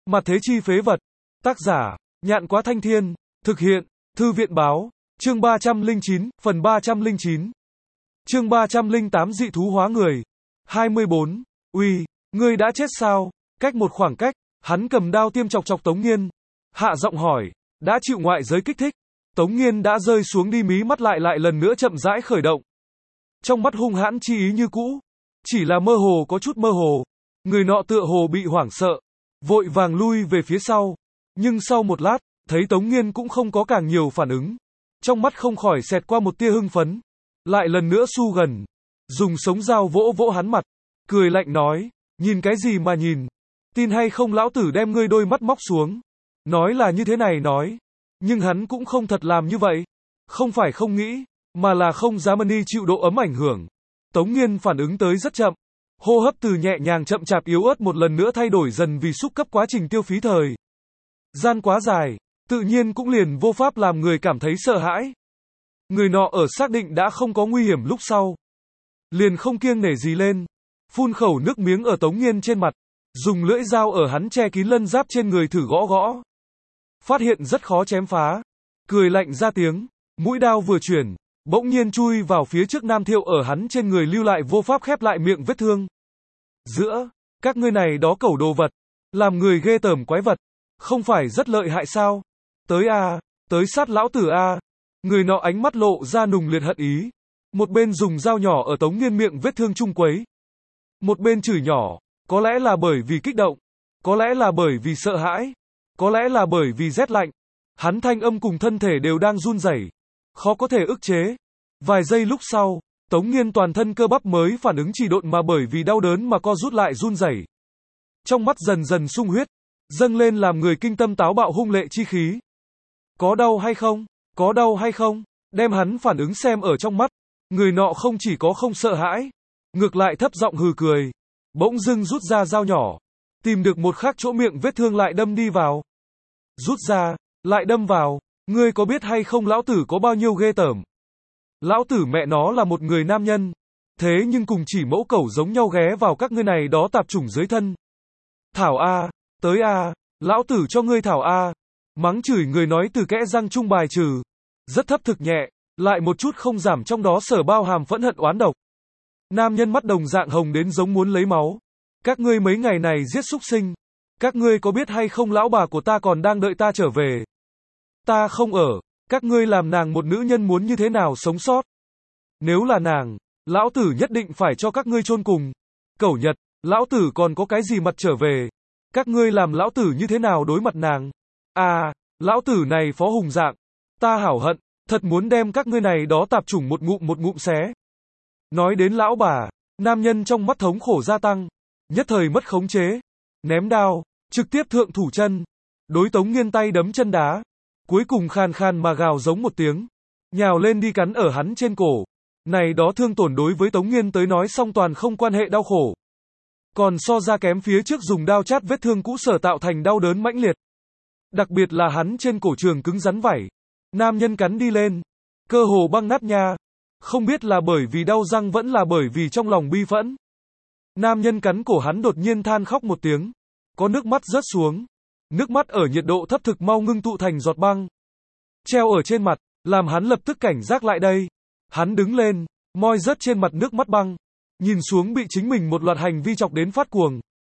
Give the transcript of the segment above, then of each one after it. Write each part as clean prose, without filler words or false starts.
Mặt thế chi phế vật. Tác giả, Nhạn Quá Thanh Thiên. Thực hiện, Thư viện báo. Chương 309, phần 309. Chương 308 dị thú hóa người. 24. Uy, ngươi đã chết sao? Cách một khoảng cách, hắn cầm đao tiêm chọc chọc Tống Nghiên. Hạ giọng hỏi, đã chịu ngoại giới kích thích. Tống Nghiên đã rơi xuống đi, mí mắt lại lần nữa chậm rãi khởi động. Trong mắt hung hãn chi ý như cũ, chỉ là mơ hồ, có chút mơ hồ. Người nọ tựa hồ bị hoảng sợ, vội vàng lui về phía sau. Nhưng sau một lát, thấy Tống Nghiên cũng không có càng nhiều phản ứng. Trong mắt không khỏi xẹt qua một tia hưng phấn. Lại lần nữa xu gần, dùng sống dao vỗ vỗ hắn mặt, cười lạnh nói, nhìn cái gì mà nhìn? Tin hay không lão tử đem ngươi đôi mắt móc xuống. Nói là như thế này nói, nhưng hắn cũng không thật làm như vậy. Không phải không nghĩ, mà là không dám đi chịu độ ấm ảnh hưởng. Tống Nghiên phản ứng tới rất chậm. Hô hấp từ nhẹ nhàng chậm chạp yếu ớt một lần nữa thay đổi dần vì xúc cấp quá trình tiêu phí thời gian quá dài, tự nhiên cũng liền vô pháp làm người cảm thấy sợ hãi. Người nọ ở xác định đã không có nguy hiểm lúc sau, liền không kiêng nể gì lên, phun khẩu nước miếng ở Tống Nghiên trên mặt, dùng lưỡi dao ở hắn che kín lân giáp trên người thử gõ gõ. Phát hiện rất khó chém phá, cười lạnh ra tiếng, mũi đao vừa chuyển, bỗng nhiên chui vào phía trước Nam Thiệu ở hắn trên người lưu lại vô pháp khép lại miệng vết thương. Giữa, các ngươi này đó cẩu đồ vật, làm người ghê tởm quái vật, không phải rất lợi hại sao? Tới a, tới sát lão tử a. Người nọ ánh mắt lộ ra nùng liệt hận ý, một bên dùng dao nhỏ ở Tống Nghiên miệng vết thương chung quấy, một bên chửi nhỏ, có lẽ là bởi vì kích động, có lẽ là bởi vì sợ hãi, có lẽ là bởi vì rét lạnh. Hắn thanh âm cùng thân thể đều đang run rẩy, khó có thể ức chế. Vài giây lúc sau, Tống Nghiên toàn thân cơ bắp mới phản ứng trì độn mà bởi vì đau đớn mà co rút lại run rẩy. Trong mắt dần dần sung huyết, dâng lên làm người kinh tâm táo bạo hung lệ chi khí. Có đau hay không? Có đau hay không? Đem hắn phản ứng xem ở trong mắt. Người nọ không chỉ có không sợ hãi, ngược lại thấp giọng hừ cười. Bỗng dưng rút ra dao nhỏ, tìm được một khắc chỗ miệng vết thương lại đâm đi vào. Rút ra, lại đâm vào. Ngươi có biết hay không lão tử có bao nhiêu ghê tởm? Lão tử mẹ nó là một người nam nhân, thế nhưng cùng chỉ mẫu cẩu giống nhau ghé vào các ngươi này đó tạp chủng dưới thân. Thảo a, tới a, lão tử cho ngươi thảo a. Mắng chửi người nói từ kẽ răng chung bài trừ, rất thấp thực nhẹ, lại một chút không giảm trong đó sở bao hàm phẫn hận oán độc. Nam nhân mắt đồng dạng hồng đến giống muốn lấy máu. Các ngươi mấy ngày này giết súc sinh, các ngươi có biết hay không lão bà của ta còn đang đợi ta trở về. Ta không ở, các ngươi làm nàng một nữ nhân muốn như thế nào sống sót. Nếu là nàng, lão tử nhất định phải cho các ngươi chôn cùng. Cẩu Nhật, lão tử còn có cái gì mặt trở về. Các ngươi làm lão tử như thế nào đối mặt nàng. À, lão tử này phó hùng dạng, ta hảo hận, thật muốn đem các ngươi này đó tạp chủng một ngụm xé. Nói đến lão bà, nam nhân trong mắt thống khổ gia tăng, nhất thời mất khống chế, ném đao, trực tiếp thượng thủ chân, đối Tống Nghiên tay đấm chân đá, cuối cùng khàn khàn mà gào giống một tiếng, nhào lên đi cắn ở hắn trên cổ. Này đó thương tổn đối với Tống Nghiên tới nói song toàn không quan hệ đau khổ, còn so ra kém phía trước dùng đao chát vết thương cũ sở tạo thành đau đớn mãnh liệt. Đặc biệt là hắn trên cổ trường cứng rắn vảy, nam nhân cắn đi lên, cơ hồ băng nát nha. Không biết là bởi vì đau răng vẫn là bởi vì trong lòng bi phẫn. Nam nhân cắn cổ hắn đột nhiên than khóc một tiếng, có nước mắt rớt xuống. Nước mắt ở nhiệt độ thấp thực mau ngưng tụ thành giọt băng, treo ở trên mặt, làm hắn lập tức cảnh giác lại đây. Hắn đứng lên, moi rớt trên mặt nước mắt băng, nhìn xuống bị chính mình một loạt hành vi chọc đến phát cuồng,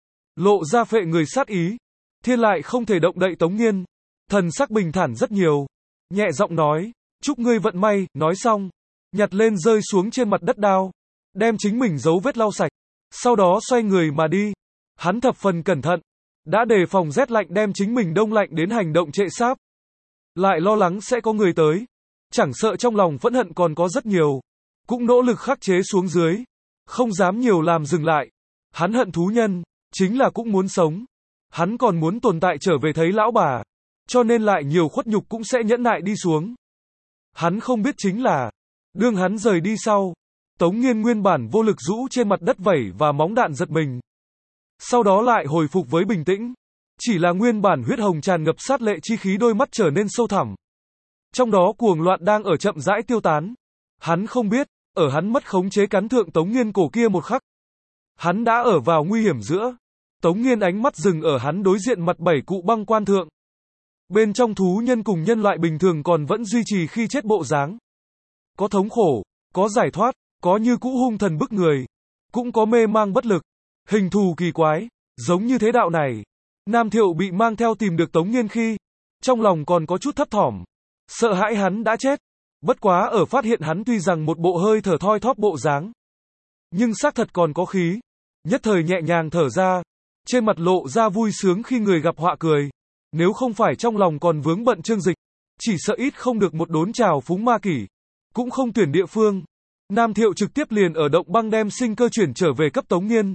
lộ ra phệ người sát ý. Thiên lại không thể động đậy Tống Nghiên, thần sắc bình thản rất nhiều, nhẹ giọng nói, chúc ngươi vận may. Nói xong, nhặt lên rơi xuống trên mặt đất đao, đem chính mình dấu vết lau sạch, sau đó xoay người mà đi. Hắn thập phần cẩn thận, đã đề phòng rét lạnh đem chính mình đông lạnh đến hành động trệ sáp, lại lo lắng sẽ có người tới, chẳng sợ trong lòng phẫn hận còn có rất nhiều, cũng nỗ lực khắc chế xuống dưới, không dám nhiều làm dừng lại. Hắn hận thú nhân, chính là cũng muốn sống, hắn còn muốn tồn tại trở về thấy lão bà, cho nên lại nhiều khuất nhục cũng sẽ nhẫn nại đi xuống. Hắn không biết chính là, đương hắn rời đi sau, Tống Nghiên nguyên bản vô lực rũ trên mặt đất vẩy và móng đạn giật mình, sau đó lại hồi phục với bình tĩnh, chỉ là nguyên bản huyết hồng tràn ngập sát lệ chi khí đôi mắt trở nên sâu thẳm. Trong đó cuồng loạn đang ở chậm rãi tiêu tán. Hắn không biết, ở hắn mất khống chế cắn thượng Tống Nghiên cổ kia một khắc, hắn đã ở vào nguy hiểm giữa. Tống Nghiên ánh mắt dừng ở hắn đối diện mặt 7 cụ băng quan thượng. Bên trong thú nhân cùng nhân loại bình thường còn vẫn duy trì khi chết bộ dáng. Có thống khổ, có giải thoát, có như cũ hung thần bức người, cũng có mê mang bất lực, hình thù kỳ quái, giống như thế đạo này. Nam Thiệu bị mang theo tìm được Tống Nghiên khi, trong lòng còn có chút thấp thỏm, sợ hãi hắn đã chết. Bất quá ở phát hiện hắn tuy rằng một bộ hơi thở thoi thóp bộ dáng, nhưng xác thật còn có khí, nhất thời nhẹ nhàng thở ra, trên mặt lộ ra vui sướng khi người gặp họa cười. Nếu không phải trong lòng còn vướng bận Trương Dịch, chỉ sợ ít không được một đốn trào phúng ma kỷ, cũng không tuyển địa phương. Nam Thiệu trực tiếp liền ở động băng đem sinh cơ chuyển trở về cấp Tống Nghiên.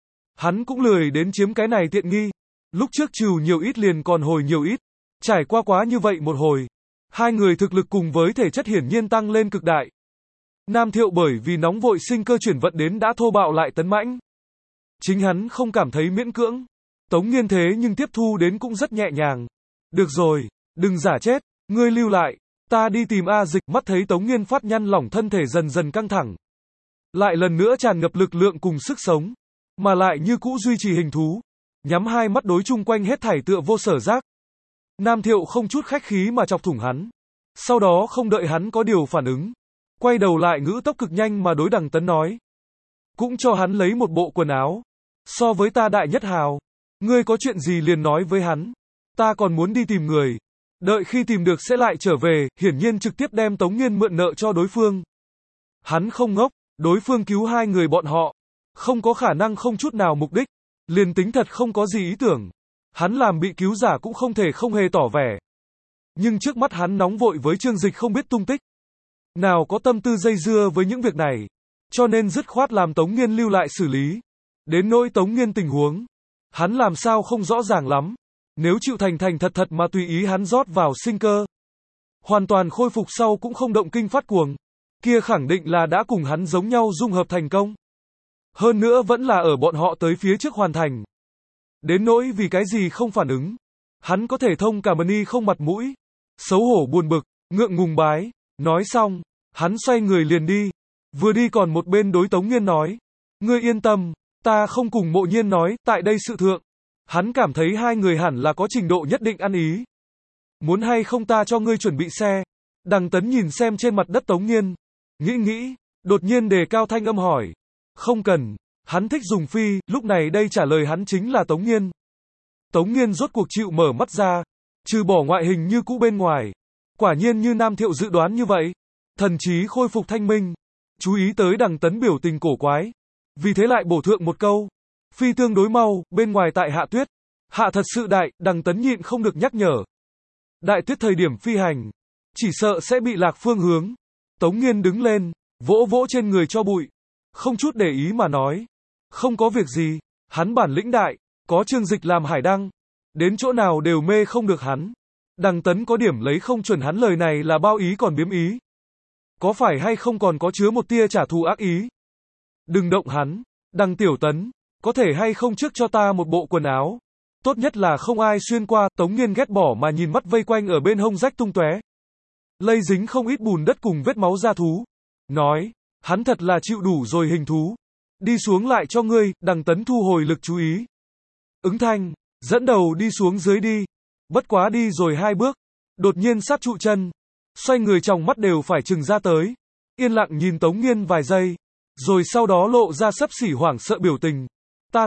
Hắn cũng lười đến chiếm cái này tiện nghi, lúc trước trừ nhiều ít liền còn hồi nhiều ít, trải qua quá như vậy một hồi, hai người thực lực cùng với thể chất hiển nhiên tăng lên cực đại. Nam Thiệu bởi vì nóng vội sinh cơ chuyển vận đến đã thô bạo lại tấn mãnh. Chính hắn không cảm thấy miễn cưỡng, Tống Nghiên thế nhưng tiếp thu đến cũng rất nhẹ nhàng. Được rồi, đừng giả chết, ngươi lưu lại, ta đi tìm A Dịch. Mắt thấy Tống Nghiên phát nhăn lỏng thân thể dần dần căng thẳng, lại lần nữa tràn ngập lực lượng cùng sức sống, mà lại như cũ duy trì hình thú, nhắm hai mắt đối chung quanh hết thảy tựa vô sở giác. Nam Thiệu không chút khách khí mà chọc thủng hắn, sau đó không đợi hắn có điều phản ứng, quay đầu lại ngữ tốc cực nhanh mà đối Đằng Tấn nói, cũng cho hắn lấy một bộ quần áo, so với ta đại nhất hào, ngươi có chuyện gì liền nói với hắn, ta còn muốn đi tìm người, đợi khi tìm được sẽ lại trở về. Hiển nhiên trực tiếp đem Tống Nghiên mượn nợ cho đối phương. Hắn không ngốc, đối phương cứu hai người bọn họ, không có khả năng không chút nào mục đích, liền tính thật không có gì ý tưởng, hắn làm bị cứu giả cũng không thể không hề tỏ vẻ. Nhưng trước mắt hắn nóng vội với Trương Dịch không biết tung tích, nào có tâm tư dây dưa với những việc này, cho nên dứt khoát làm Tống Nghiên lưu lại xử lý. Đến nỗi Tống Nghiên tình huống, hắn làm sao không rõ ràng lắm, nếu chịu thành thành thật thật mà tùy ý hắn rót vào sinh cơ, hoàn toàn khôi phục sau cũng không động kinh phát cuồng, kia khẳng định là đã cùng hắn giống nhau dung hợp thành công. Hơn nữa vẫn là ở bọn họ tới phía trước hoàn thành. Đến nỗi vì cái gì không phản ứng, hắn có thể thông cảm ơn không mặt mũi, xấu hổ buồn bực, ngượng ngùng bái. Nói xong, hắn xoay người liền đi, vừa đi còn một bên đối Tống Nghiên nói, ngươi yên tâm, ta không cùng Mộ Nhiên nói, tại đây sự thượng, hắn cảm thấy hai người hẳn là có trình độ nhất định ăn ý. Muốn hay không ta cho ngươi chuẩn bị xe? Đằng Tấn nhìn xem trên mặt đất Tống Nghiên, nghĩ, đột nhiên đề cao thanh âm hỏi. Không cần, hắn thích dùng phi. Lúc này đây trả lời hắn chính là Tống Nghiên. Tống Nghiên rốt cuộc chịu mở mắt ra, trừ bỏ ngoại hình như cũ bên ngoài, quả nhiên như Nam Thiệu dự đoán như vậy, thần trí khôi phục thanh minh. Chú ý tới Đằng Tấn biểu tình cổ quái, vì thế lại bổ thượng một câu, phi tương đối mau, bên ngoài tại hạ tuyết. Hạ thật sự đại. Đằng Tấn nhịn không được nhắc nhở, đại tuyết thời điểm phi hành, chỉ sợ sẽ bị lạc phương hướng. Tống Nghiên đứng lên, vỗ vỗ trên người cho bụi, không chút để ý mà nói, không có việc gì, hắn bản lĩnh đại, có Trương Dịch làm hải đăng, đến chỗ nào đều mê không được hắn. Đằng Tấn có điểm lấy không chuẩn hắn lời này là bao ý còn biếm ý, có phải hay không còn có chứa một tia trả thù ác ý. Đừng động hắn, Đằng Tiểu Tấn, có thể hay không trước cho ta một bộ quần áo, tốt nhất là không ai xuyên qua. Tống Nghiên ghét bỏ mà nhìn mắt vây quanh ở bên hông rách tung tóe, lây dính không ít bùn đất cùng vết máu da thú, nói, hắn thật là chịu đủ rồi hình thú, đi xuống lại cho ngươi. Đằng Tấn thu hồi lực chú ý, ứng thanh, dẫn đầu đi xuống dưới đi. Bất quá đi rồi 2 bước, đột nhiên sát trụ chân, xoay người trong mắt đều phải trừng ra tới, yên lặng nhìn Tống Nghiên vài giây, rồi sau đó lộ ra xấp xỉ hoảng sợ biểu tình. Ta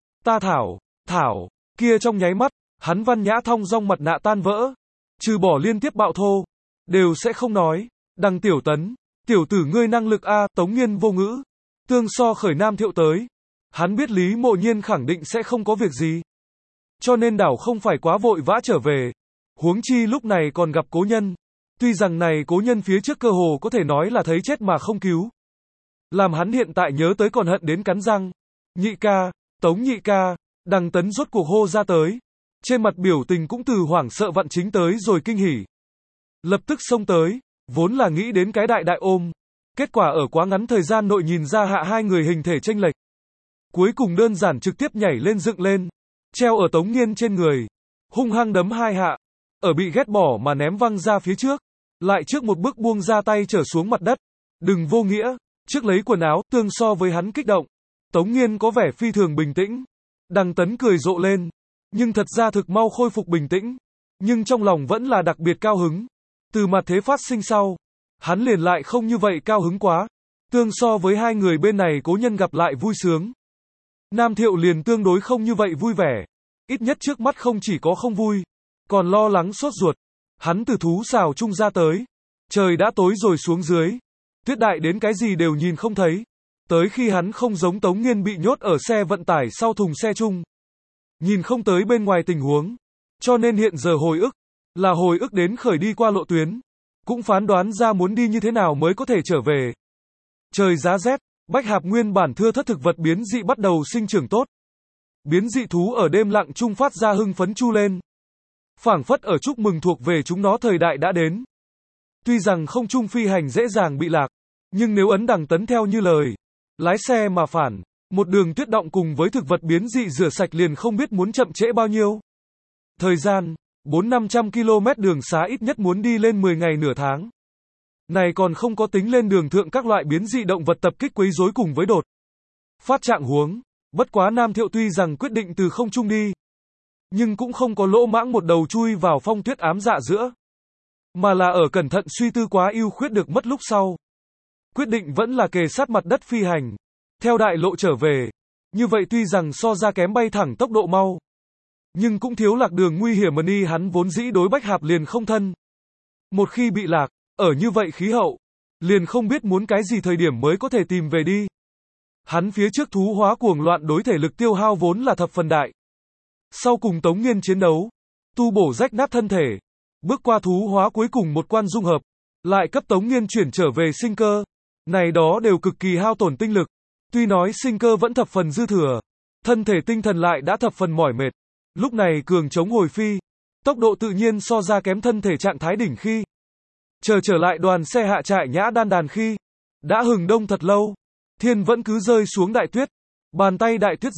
thảo, kia trong nháy mắt, hắn văn nhã thong dong mặt nạ tan vỡ, trừ bỏ liên tiếp bạo thô, đều sẽ không nói. Đằng Tiểu Tấn, tiểu tử ngươi năng lực a. Tống Nghiên vô ngữ, tương so khởi Nam Thiệu tới, hắn biết Lý Mộ Nhiên khẳng định sẽ không có việc gì, cho nên đảo không phải quá vội vã trở về. Huống chi lúc này còn gặp cố nhân, tuy rằng này cố nhân phía trước cơ hồ có thể nói là thấy chết mà không cứu, làm hắn hiện tại nhớ tới còn hận đến cắn răng. Nhị ca, Tống nhị ca. Đằng Tấn rốt cuộc hô ra tới, trên mặt biểu tình cũng từ hoảng sợ vặn chính tới rồi kinh hỉ, lập tức xông tới, vốn là nghĩ đến cái đại ôm, kết quả ở quá ngắn thời gian nội nhìn ra hạ hai người hình thể chênh lệch, cuối cùng đơn giản trực tiếp nhảy lên dựng lên, treo ở Tống Nghiên trên người, hung hăng đấm 2 hạ, ở bị ghét bỏ mà ném văng ra phía trước, lại trước một bước buông ra tay trở xuống mặt đất. Đừng vô nghĩa, trước lấy quần áo. Tương so với hắn kích động, Tống Nghiên có vẻ phi thường bình tĩnh, Đằng Tấn cười rộ lên, nhưng thật ra thực mau khôi phục bình tĩnh, nhưng trong lòng vẫn là đặc biệt cao hứng. Từ mặt thế phát sinh sau, hắn liền lại không như vậy cao hứng quá. Tương so với hai người bên này cố nhân gặp lại vui sướng, Nam Thiệu liền tương đối không như vậy vui vẻ. Ít nhất trước mắt không chỉ có không vui, còn lo lắng sốt ruột. Hắn từ thú xào chung ra tới. Trời đã tối rồi xuống dưới. Tuyết đại đến cái gì đều nhìn không thấy. Tới khi hắn không giống Tống Nghiên bị nhốt ở xe vận tải sau thùng xe chung. Nhìn không tới bên ngoài tình huống. Cho nên hiện giờ hồi ức, là hồi ức đến khởi đi qua lộ tuyến. Cũng phán đoán ra muốn đi như thế nào mới có thể trở về. Trời giá rét, bách hạp nguyên bản thưa thất thực vật biến dị bắt đầu sinh trưởng tốt. Biến dị thú ở đêm lặng chung phát ra hưng phấn chu lên. Phảng phất ở chúc mừng thuộc về chúng nó thời đại đã đến. Tuy rằng không trung phi hành dễ dàng bị lạc, nhưng nếu ấn Đằng Tấn theo như lời, lái xe mà phản, một đường tuyết động cùng với thực vật biến dị rửa sạch liền không biết muốn chậm trễ bao nhiêu. Thời gian, 400-500 km đường xá ít nhất muốn đi lên 10 ngày nửa tháng. Này còn không có tính lên đường thượng các loại biến dị động vật tập kích quấy rối cùng với đột phát trạng huống. Bất quá Nam Thiệu tuy rằng quyết định từ không trung đi, nhưng cũng không có lỗ mãng một đầu chui vào phong tuyết ám dạ giữa, mà là ở cẩn thận suy tư quá ưu khuyết được mất lúc sau. Quyết định vẫn là kề sát mặt đất phi hành, theo đại lộ trở về. Như vậy tuy rằng so ra kém bay thẳng tốc độ mau, nhưng cũng thiếu lạc đường nguy hiểm mà đi hắn vốn dĩ đối bách hạp liền không thân. Một khi bị lạc, ở như vậy khí hậu, liền không biết muốn cái gì thời điểm mới có thể tìm về đi. Hắn phía trước thú hóa cuồng loạn đối thể lực tiêu hao vốn là thập phần đại. Sau cùng Tống Nghiên chiến đấu, tu bổ rách nát thân thể, bước qua thú hóa cuối cùng một quan dung hợp, lại cấp Tống Nghiên chuyển trở về sinh cơ. Này đó đều cực kỳ hao tổn tinh lực. Tuy nói sinh cơ vẫn thập phần dư thừa, thân thể tinh thần lại đã thập phần mỏi mệt. Lúc này cường chống hồi phi, tốc độ tự nhiên so ra kém thân thể trạng thái đỉnh khi. Trở lại đoàn xe hạ trại Nhã Đan Đàn khi, đã hừng đông thật lâu, thiên vẫn cứ rơi xuống đại tuyết, bàn tay đại tuyết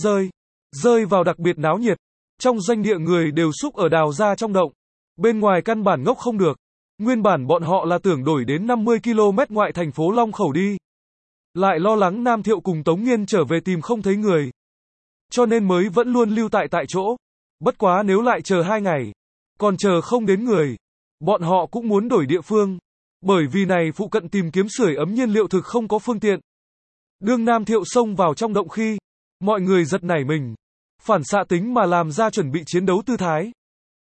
rơi vào đặc biệt náo nhiệt. Trong doanh địa người đều xúc ở đào ra trong động, bên ngoài căn bản ngốc không được. Nguyên bản bọn họ là tưởng đổi đến 50 km ngoại thành phố Long Khẩu đi. Lại lo lắng Nam Thiệu cùng Tống Nghiên trở về tìm không thấy người, cho nên mới vẫn luôn lưu tại chỗ. Bất quá nếu lại chờ 2 ngày, còn chờ không đến người, bọn họ cũng muốn đổi địa phương. Bởi vì này phụ cận tìm kiếm sưởi ấm nhiên liệu thực không có phương tiện. Đương Nam Thiệu xông vào trong động khi, mọi người giật nảy mình, phản xạ tính mà làm ra chuẩn bị chiến đấu tư thái.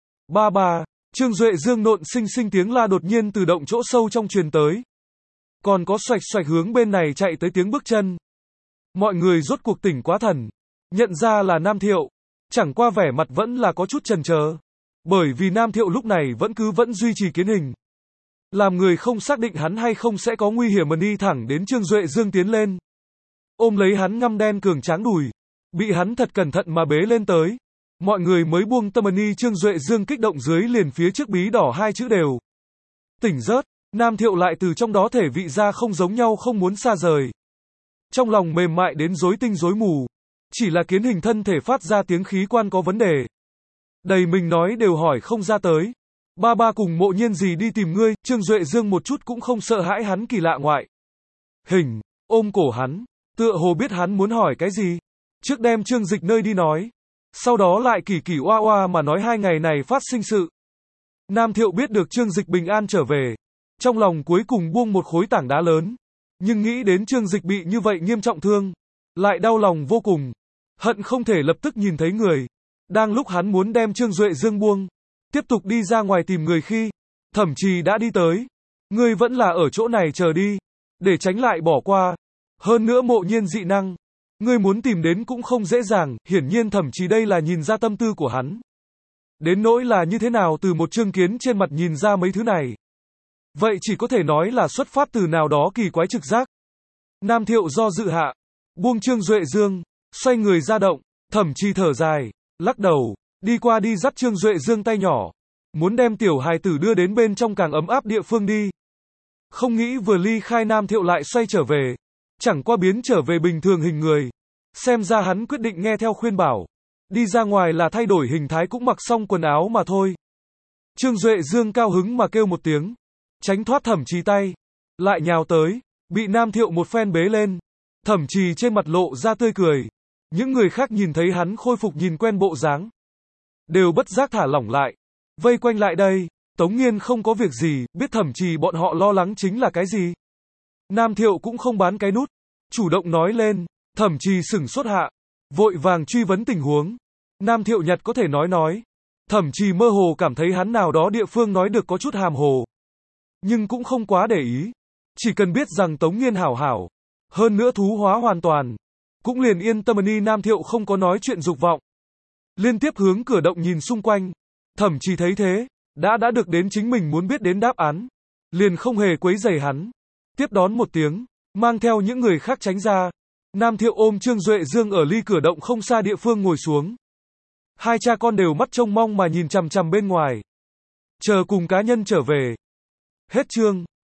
Ba, Trương Duệ Dương nộn sinh tiếng la đột nhiên từ động chỗ sâu trong truyền tới. Còn có xoạch xoạch hướng bên này chạy tới tiếng bước chân. Mọi người rốt cuộc tỉnh quá thần, nhận ra là Nam Thiệu, chẳng qua vẻ mặt vẫn là có chút chần chờ. Bởi vì Nam Thiệu lúc này vẫn duy trì kiến hình. Làm người không xác định hắn hay không sẽ có nguy hiểm mà đi thẳng đến Trương Duệ Dương tiến lên. Ôm lấy hắn ngăm đen cường tráng đùi, bị hắn thật cẩn thận mà bế lên tới. Mọi người mới buông tâm ni Trương Duệ Dương kích động dưới liền phía trước bí đỏ 2 chữ đều tỉnh rớt. Nam Thiệu lại từ trong đó thể vị ra không giống nhau không muốn xa rời. Trong lòng mềm mại đến rối tinh rối mù. Chỉ là kiến hình thân thể phát ra tiếng khí quan có vấn đề. Đầy mình nói đều hỏi không ra tới. Ba cùng Mộ Nhiên gì đi tìm ngươi. Trương Duệ Dương một chút cũng không sợ hãi hắn kỳ lạ ngoại hình, ôm cổ hắn, tựa hồ biết hắn muốn hỏi cái gì. Trước đem Trương Dịch nơi đi nói, sau đó lại kỳ oa oa mà nói 2 ngày này phát sinh sự. Nam Thiệu biết được Trương Dịch bình an trở về, trong lòng cuối cùng buông một khối tảng đá lớn, nhưng nghĩ đến Trương Dịch bị như vậy nghiêm trọng thương, lại đau lòng vô cùng, hận không thể lập tức nhìn thấy người. Đang lúc hắn muốn đem Trương Duệ Dương buông, tiếp tục đi ra ngoài tìm người khi, Thẩm Trì đã đi tới. Ngươi vẫn là ở chỗ này chờ đi, để tránh lại bỏ qua. Hơn nữa Mộ Nhiên dị năng, ngươi muốn tìm đến cũng không dễ dàng. Hiển nhiên Thẩm Trì đây là nhìn ra tâm tư của hắn. Đến nỗi là như thế nào từ một chương kiến trên mặt nhìn ra mấy thứ này, vậy chỉ có thể nói là xuất phát từ nào đó kỳ quái trực giác. Nam Thiệu do dự hạ, buông Trương Duệ Dương, xoay người ra động. Thẩm Trì thở dài, lắc đầu, đi qua đi dắt Trương Duệ Dương tay nhỏ, muốn đem tiểu hài tử đưa đến bên trong càng ấm áp địa phương đi. Không nghĩ vừa ly khai Nam Thiệu lại xoay trở về, chẳng qua biến trở về bình thường hình người. Xem ra hắn quyết định nghe theo khuyên bảo, đi ra ngoài là thay đổi hình thái cũng mặc xong quần áo mà thôi. Trương Duệ Dương cao hứng mà kêu một tiếng, tránh thoát Thẩm Trì tay, lại nhào tới, bị Nam Thiệu một phen bế lên. Thẩm Trì trên mặt lộ ra tươi cười, Những người khác nhìn thấy hắn khôi phục nhìn quen bộ dáng, đều bất giác thả lỏng lại, vây quanh lại đây. Tống Nghiên không có việc gì, biết Thẩm Trì bọn họ lo lắng chính là cái gì. Nam Thiệu cũng không bán cái nút, chủ động nói lên. Thẩm Trì sửng sốt hạ, vội vàng truy vấn tình huống. Nam Thiệu nhặt có thể nói. Thẩm Trì mơ hồ cảm thấy hắn nào đó địa phương nói được có chút hàm hồ, nhưng cũng không quá để ý. Chỉ cần biết rằng Tống Nghiên hảo hảo, hơn nữa thú hóa hoàn toàn, cũng liền yên tâm. Nam Thiệu không có nói chuyện dục vọng, liên tiếp hướng cửa động nhìn xung quanh. Thẩm Trì thấy thế, đã được đến chính mình muốn biết đến đáp án, liền không hề quấy rầy hắn. Tiếp đón một tiếng, mang theo những người khác tránh ra. Nam Thiệu ôm Trương Duệ Dương ở ly cửa động không xa địa phương ngồi xuống. Hai cha con đều mắt trông mong mà nhìn chằm chằm bên ngoài, chờ cùng cá nhân trở về. Hết chương.